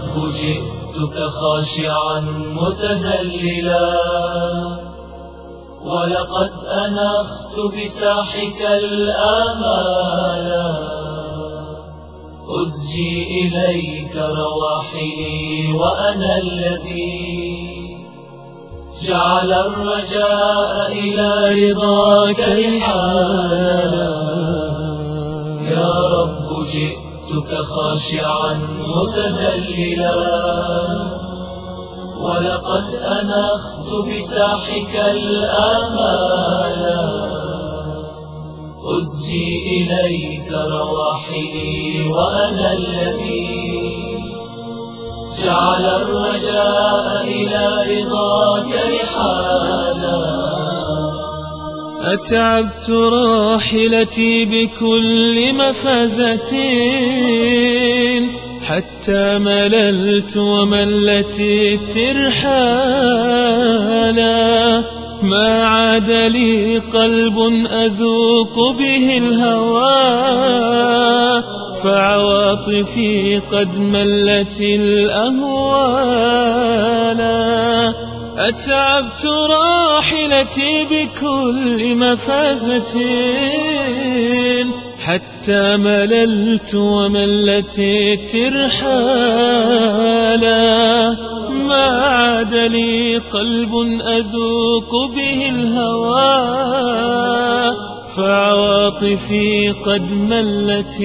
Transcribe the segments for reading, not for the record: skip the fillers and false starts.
رب جئتك خاشعا متذللا، ولقد أنخت بساحك الآمالا، أزجي إليك رواحلي وأنا الذي جعل الرجاء إلى رضاك رحالا. يا رب جئتك خاشعا متذللا، ولقد أنخت بساحك الآمالا، أزجي إليك رواحلي وأنا الذي جعل الرجاء إلى رضاك رحالا. أتعبت راحلتي بكل مفازة، حتى مللت وملت الترحالا. ما عاد لي قلب أذوق به الهوى، فعواطفي قد ملت الأهوالا. أتعبت راحلتي بكل مفازة، حتى مللت وملت الترحالا. ما عاد لي قلب أذوق به الهوى، فعواطفي قد ملت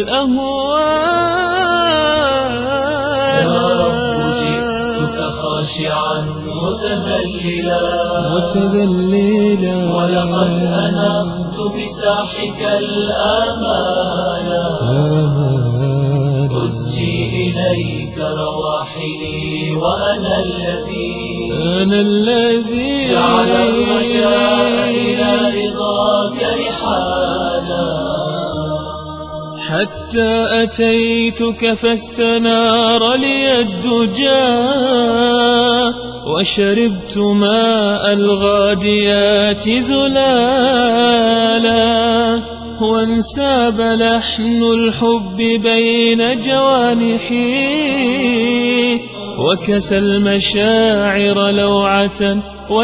الأهوالا. يا رب جئتك خاشعا متذللا، ولقد أنخت بساحك الآمالا، أزجي إليك رواحلي وأنا الذي جعل الرجاء إلى رضاك رحالا. حتى أتيتك فاستنار لي الدجى، وشربت ماء الغاديات زلالا. وانساب لحن الحب بين جوانحي، وكسى المشاعر لوعة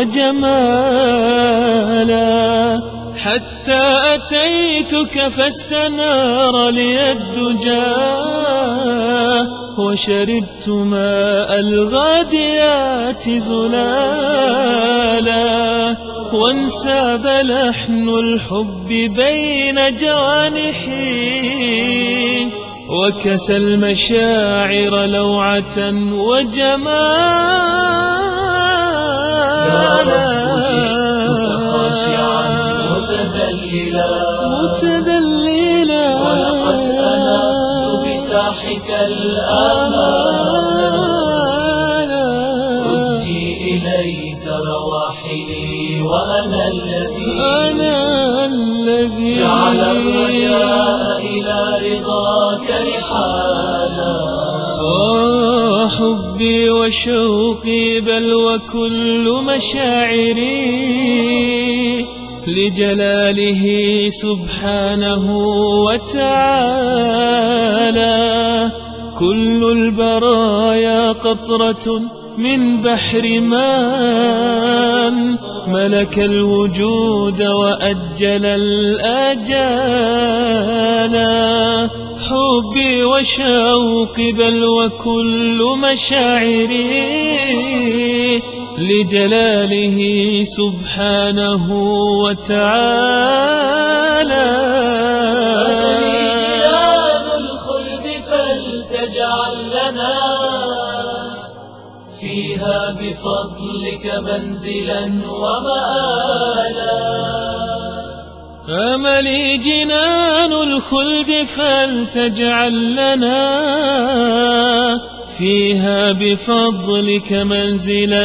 وجمالا. حتى أتيتك فاستنار لي الدجى، وشربت ماء الغاديات زلالا. وانساب لحن الحب بين جوانحي، وكسى المشاعر لوعة وجمالا. يا رب جئتك خاشعا متذللا، ولقد أنخت بساحك الآمالا، أزجي إليك رواحلي وأنا الذي جعل الرجاء إلى رضاك رحالا. حبي وشوقي بل وكل مشاعري لجلاله سبحانه وتعالى. كل البرايا قطرة من بحر مان، ملك الوجود وأجل الآجالا. حبي وشوقي بل وكل مشاعري لجلاله سبحانه وتعالى. أتني جنان الخلد فلتجعل لنا فيها بفضلك منزلا ومآلا. أملي جنان الخلد فلتجعل لنا فيها بفضلك منزلا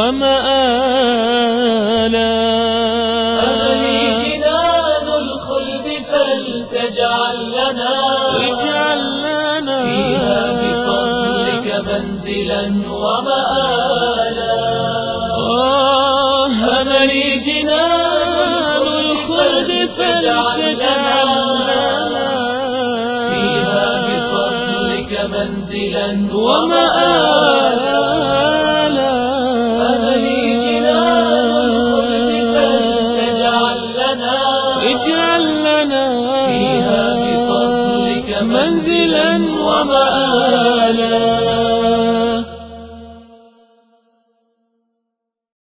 ومآلا. أملي جنان الخلد فلتجعل لنا فيها بفضلك منزلا ومآلا. أملي جنان الخلد فلتجعل لنا فيها بفضلك منزلا منزلا ومآلا. أملي جنان الخلد فلتجعل لنا اجعل لنا فيها بفضلك منزلا منزلا ومآلا.